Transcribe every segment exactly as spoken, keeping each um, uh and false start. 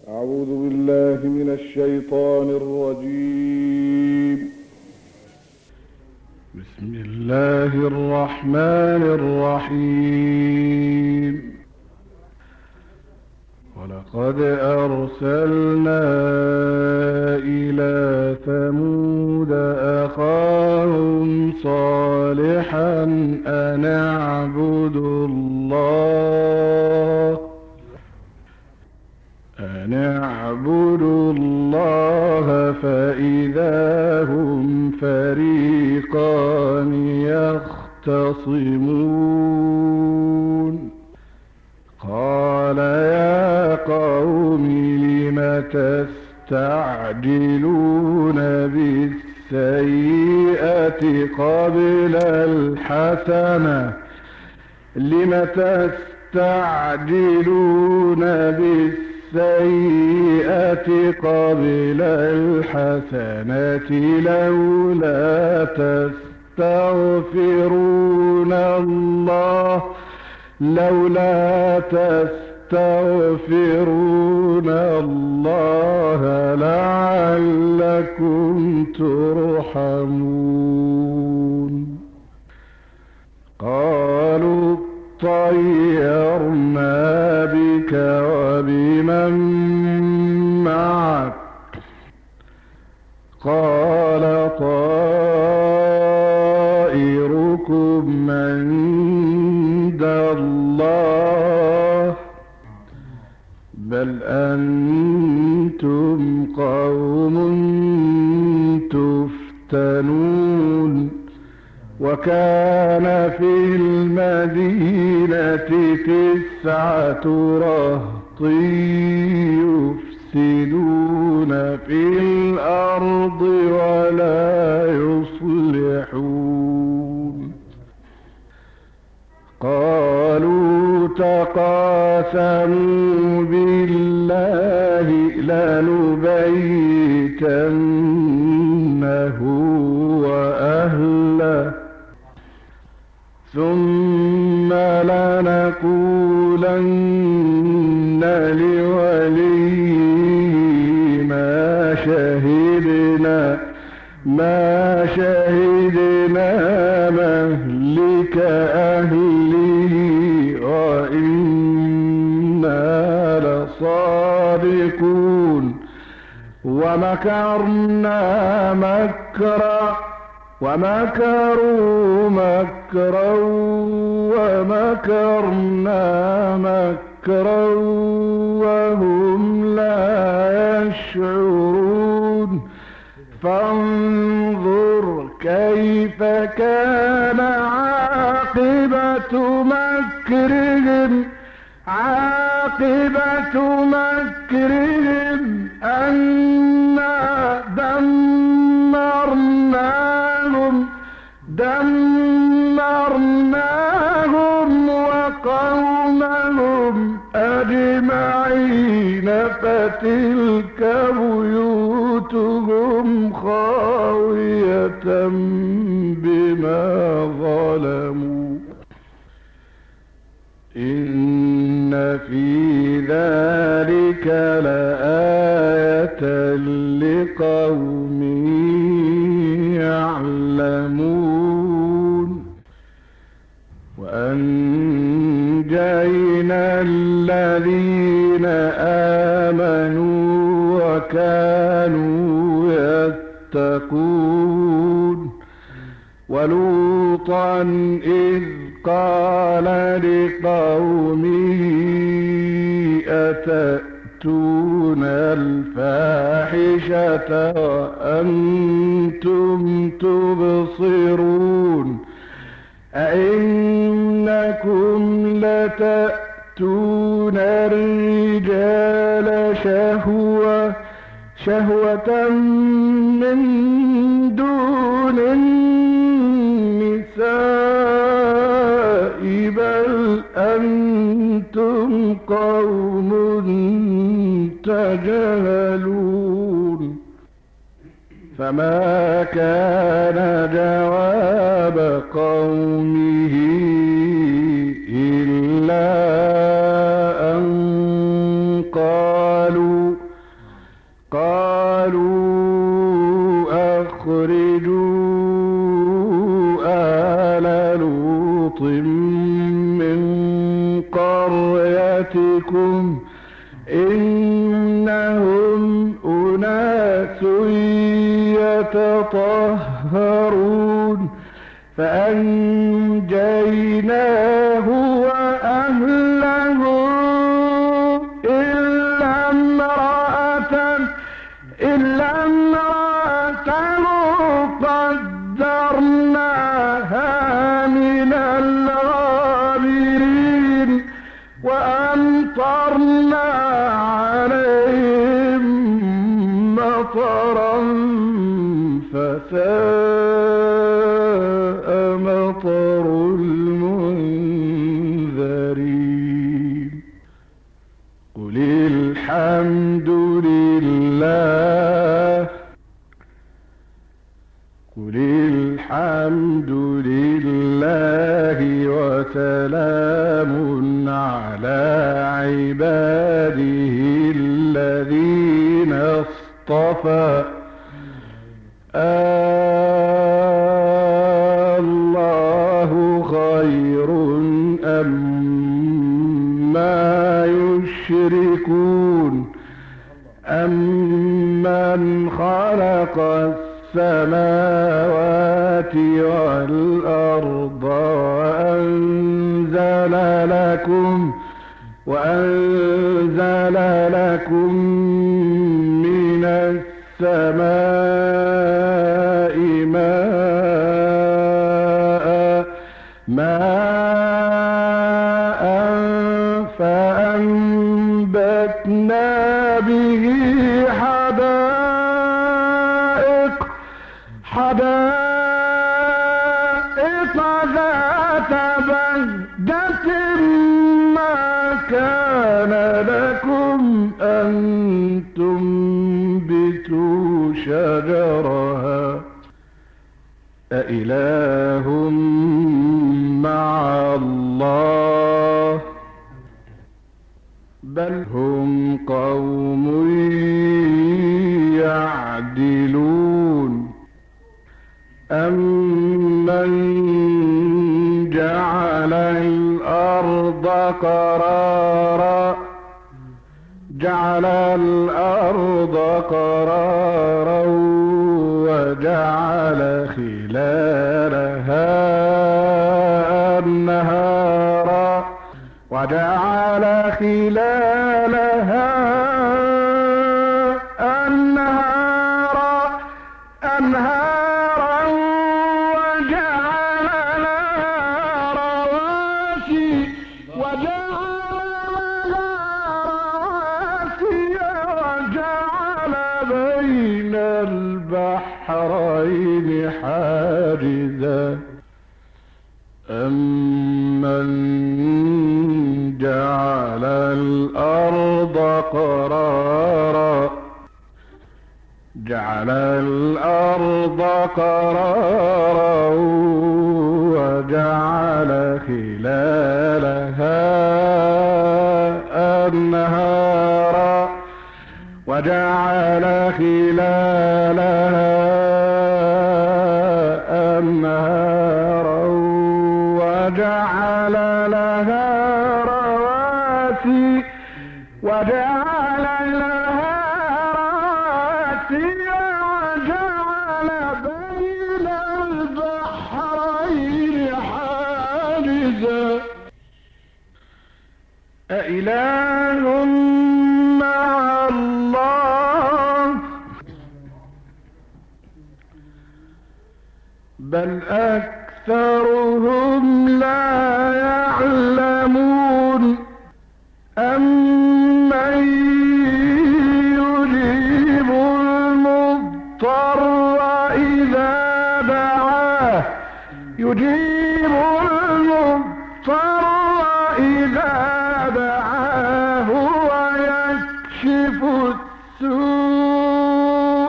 أعوذ بالله من الشيطان الرجيم. بسم الله الرحمن الرحيم. ولقد أرسلنا إلى ثمود أخاهم صالحا أن اعبدوا الله أن اعبدوا الله فإذا هم فريقان يختصمون. قال يا قوم لم تستعجلون بالسيئة قبل الحسنة لم تستعجلون بالسيئة السيئة قبل الحسنة لولا تستغفرون الله لولا تستغفرون الله لعلكم ترحمون. قالوا طيرنا بك وبمن معك قال طائركم عند الله بل أنتم قوم تفتنون. وكان في المدينة تسعة رهط يفسدون في الأرض ولا يصلحون. قالوا تقاسموا بالله لنبيتنه وأهله ثم لنقولن لوليه ما شهدنا ما شهدنا مهلك أهله وإنا لصادقون. ومكرنا مكرا ومكروا مكرا ومكرنا مكرا وهم لا يشعرون. فانظر كيف كان عاقبة مكرهم عاقبة مكرهم أنا دمرناهم دمرناهم وقومهم أجمعين فتلك بيوتهم خاوية بما ظلموا. إن في ذلك لآية لقوم يعلمون. وأنجينا الذين آمنوا وكانوا يتقون. ولوطا إذ قال لقومه أتأتون الفاحشة وأنتم تبصرون أئنكم لتأتون الرجال شهوة شهوة من دون النساء بل أنتم قوم تجهلون. فما كان جواب قومه إلا أن قالوا قالوا أخرجوا آل لوط من قريتكم إنهم أناس يتطهرون فأنجيناه وأهله إلا امرأة إلا امرأته قدرناها من الغابرين وأمطرنا عليهم مطرا فساء مطر المنذرين قل الحمد لله قل الحمد لله وسلام على عباده الذين اصطفى الله خير أما يشركون أمن خلق السماوات والأرض وأنزل لكم وأنزل لكم من السماء ماء ماء فأنبتنا به حدائق حدائق ذات بهجة ما كان لكم أن تنبتوا شجرها أإله مع الله بل هم قوم يعدلون أمن جعل الأرض قرارا جعل الأرض قرارا وجعل خلالها أنهارا وجعل خلالها أنهارا أنهارا وجعل لها رواسي وجعل وجعل بين البحرين حاجزا أمن جعل الأرض قرارا جعل الأرض قرارا وجعل خلالها أنهارا وجعل خلالها أنهارا وجعل لها رواسي وجعل لها رواسي وجعل بين البحرين حاجزا أإله مع الله بل أكثرهم لا يعلمون أمن يجيب المضطر إذا دعاه يجيب المضطر إذا دعاه ويكشف السوء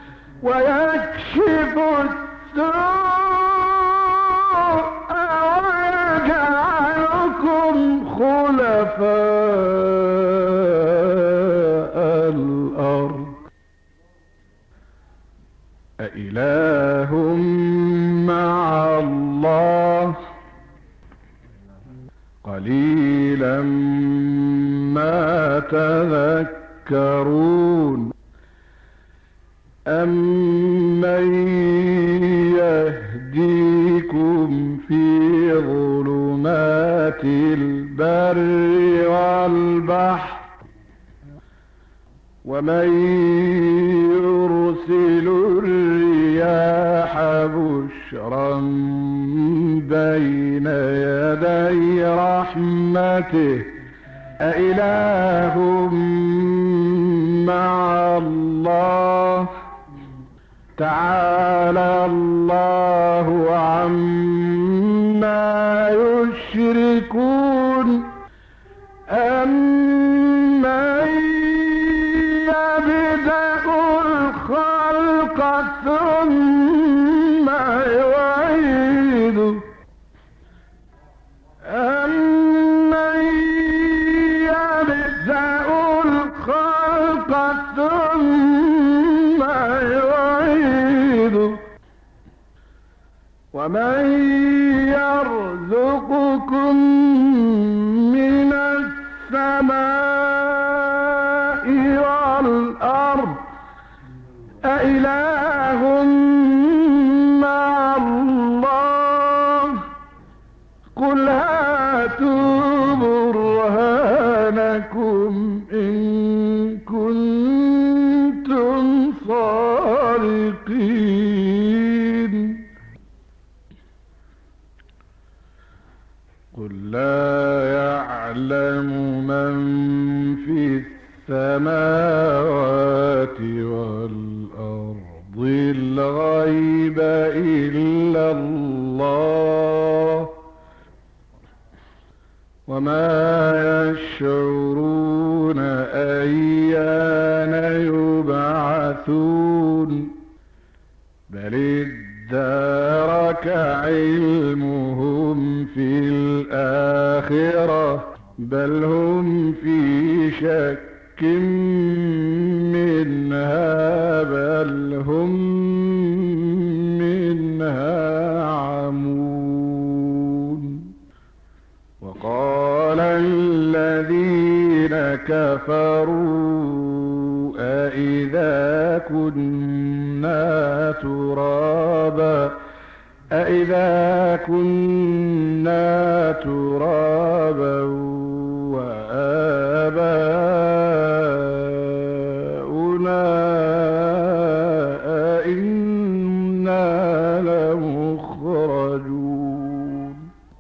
ويكشف السوء ويجعلكم خلفاء أإله مع الله قليلا ما تذكرون أمن يهديكم في ظلمات البر والبحر ومن يرسل الرياح بشرا بين يدي رحمته أإله مع الله تعالى الله عما يشركون أمن يبدأ الخلق ثم يعيده أمن يبدأ الخلق ثم يعيده ومن يرزقكم من السماء والأرض أإله مع الله قل هاتوا برهانكم إن كنتم صادقين قل لا يعلم من في السماوات والأرض الغيب إلا الله وما يشعرون أيان يبعثون بل ادارك علمهم في الآخرة بل هم في شك منها بل هم منها عمون وقال الذين كفروا أإذا كنا ترابا أإذا كنا ترابا وآباؤنا أئنا لمخرجون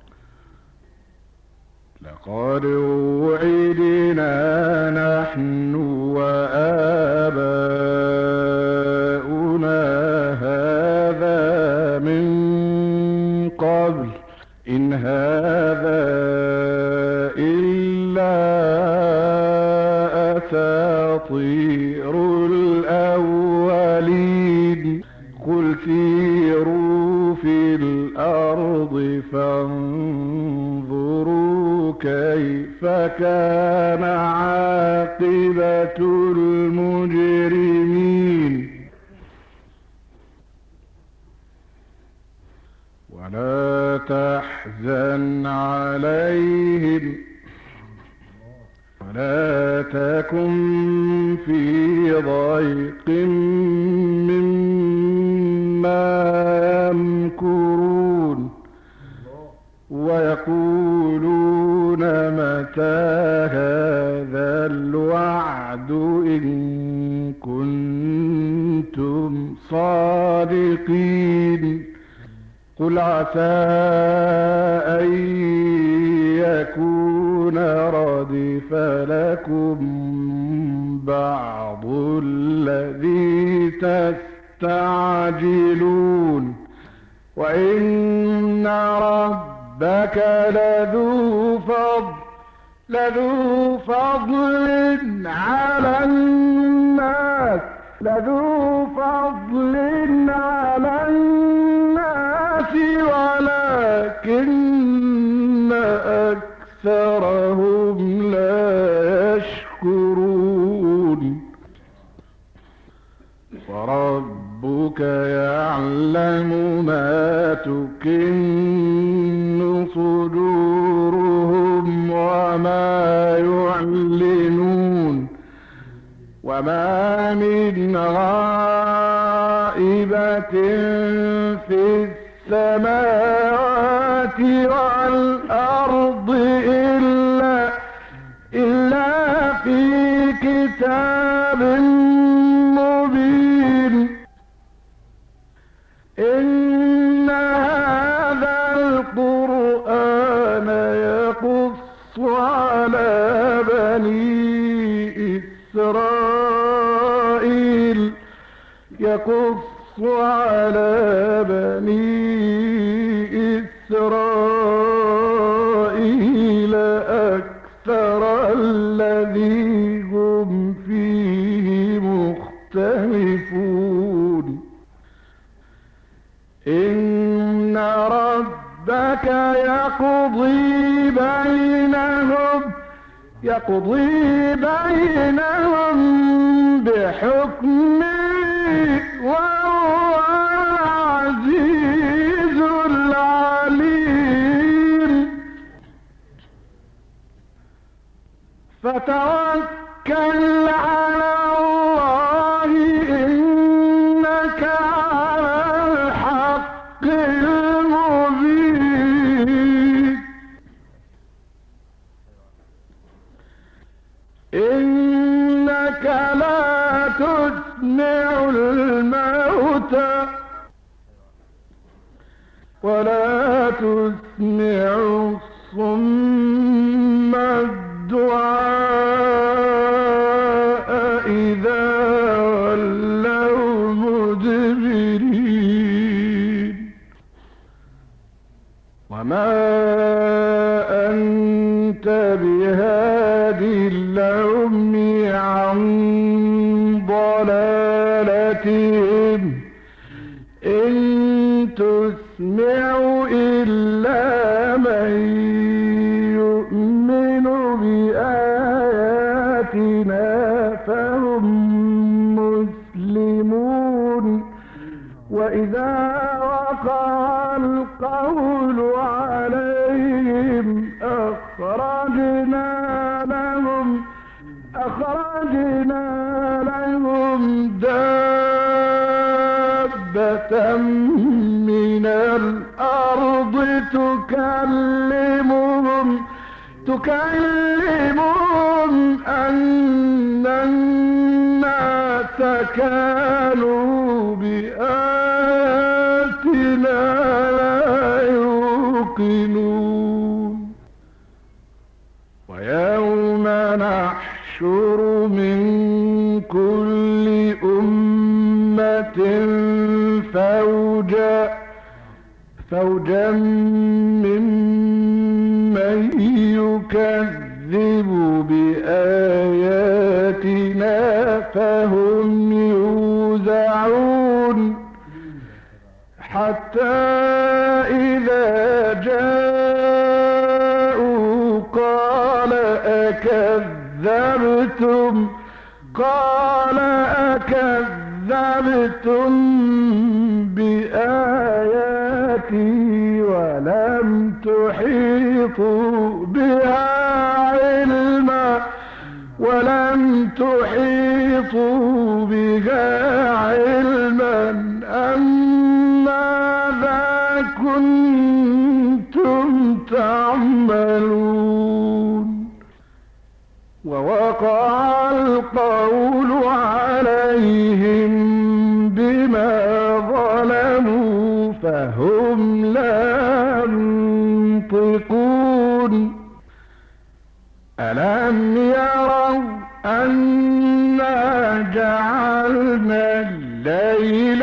لقد وعدنا نحن وآباؤنا هذا من قبل إن هذا إلا أساطير الأولين قل سيروا في الأرض فانظروا كيف كان عاقبة المجرمين ولا تحزن عليهم ولا تكن في ضيق مما يمكرون ويقولون متى هذا الوعد إن كنتم صادقين قل عسى أن يكون ردف لكم بعض الذي تستعجلون وإن ربك لذو فضل لذو فضل على الناس لذو فضل على الناس ولكن أكثرهم لا يشكرون وربك يعلم يعلم ما تكن صدورهم وما يعلنون وما من غائبة في السماوات والأرض إلا إلا في كتاب مبين إن هذا القرآن يقص على بني إسرائيل يقص على بني إسرائيل أكثر الذي هم فيه مختلفون إن ربك يقضي بينهم يقضي بينهم بحكمه وهو العزيز العليم فتوكل على الله إنك على الحق المبين إنك لا تسمع الموتى ولا تسمع الصم الدعاء إذا ولوا مدبرين وما أنت بهادي العمي عن ضلالتهم إن تسمع إلا من يؤمن بآياتنا فهم مسلمون وإذا وقع القول عليهم أخرجنا لهم أخرجنا لهم دابة من الأرض تكلمهم تكلمهم أن الناس كانوا بآياتنا لا يوقنون ويوم نحشر من كل أمة فوجا فوجا ممن يكذب بآياتنا فهم يوزعون حتى إذا جاءوا قال أكذبتم قال أكذبتم بآياتي ولم تحيطوا بها علما ولم تحيطوا بها علما أم ماذا كنتم تعملون ووقع القول عليهم بما ظلموا فهم لا ينطقون ألم يروا أنا جعلنا الليل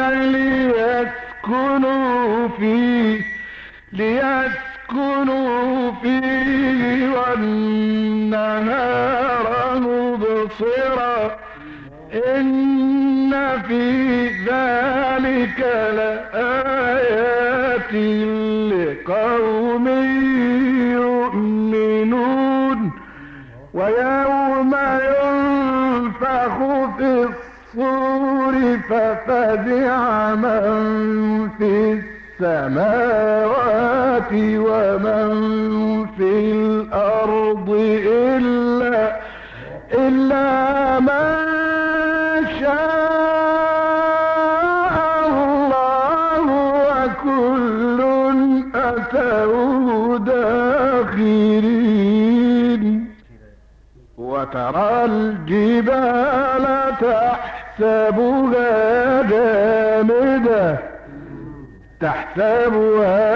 ليسكنوا فيه ليسكنوا فيه والنهار مبصرا إن في ذلك لآيات لقوم يؤمنون ويوم ينفخ في الصور ففزع من في السماوات ومن في الأرض إلا إلا من شاء الله وكل أتوه داخرين. وترى الجبال تحسبها جامدة تحسبها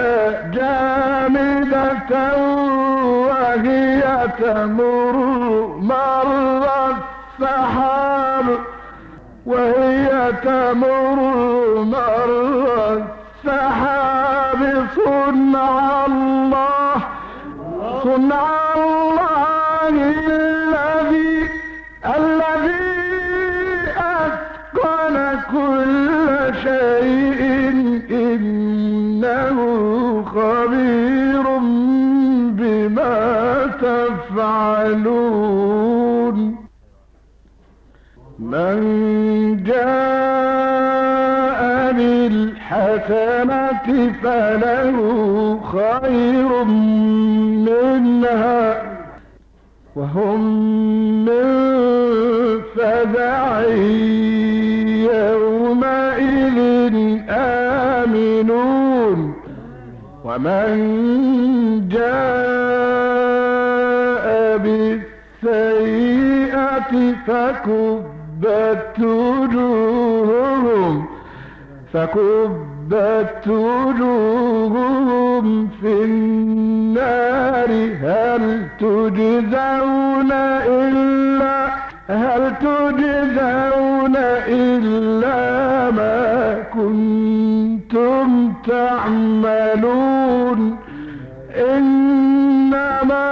جامدة وهي تمر مر السحاب وهي تمر مر السحاب صنع الله صنع الله الذي الذي أتقن كل شيء إنه خبير بما تفعلون. من جاء بالحسنة فله خير منها وهم من فزع يومئذ آمنون. ومن جاء بالسيئة فكبت وجوههم فكبت وجوههم في النار هل تجزون إلا هل تجزون إلا ما كنتم تعملون. إنما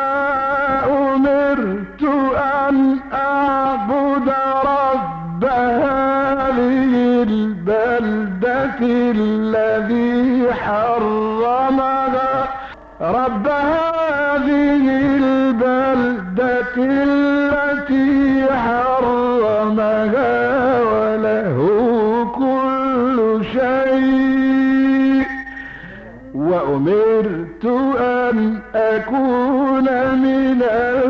أمرت أن أعبد رب هذه البلدة الذي حرمها رب هذه البلدة التي حرمها وله كل شيء وأمرت أن أكون من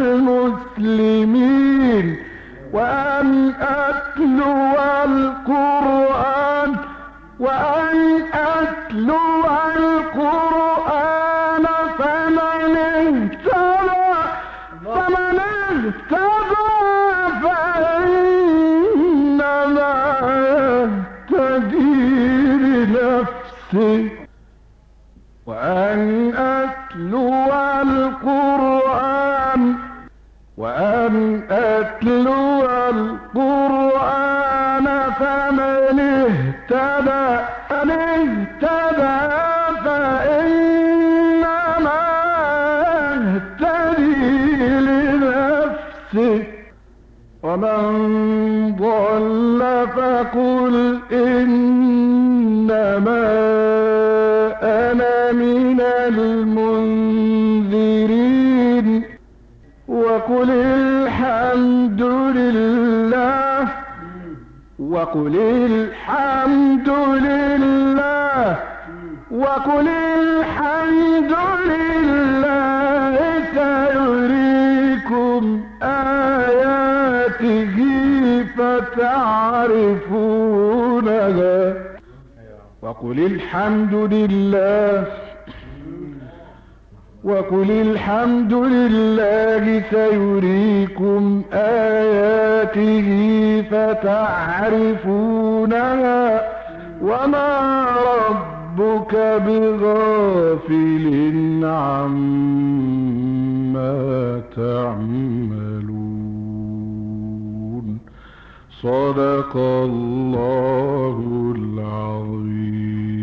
المسلمين وأن أتلو القرآن وأن أتلو القرآن فمن اهتدى فمن اهتدى فإنما يهتدي لنفسه وأن أتلو القرآن وأن أتلو القرآن فمن اهتدى من اهتدى فإنما يهتدي لنفسه ومن ضل فقل إنما أنا من المنذرين. وقل الحمد لله وقل الحمد لله وقل الحمد لله سيريكم آياته فتعرفونها. وقل الحمد لله وقل الحمد لله سيريكم آياته فتعرفونها وما ربك بغافل عما تعملون. صدق الله العظيم.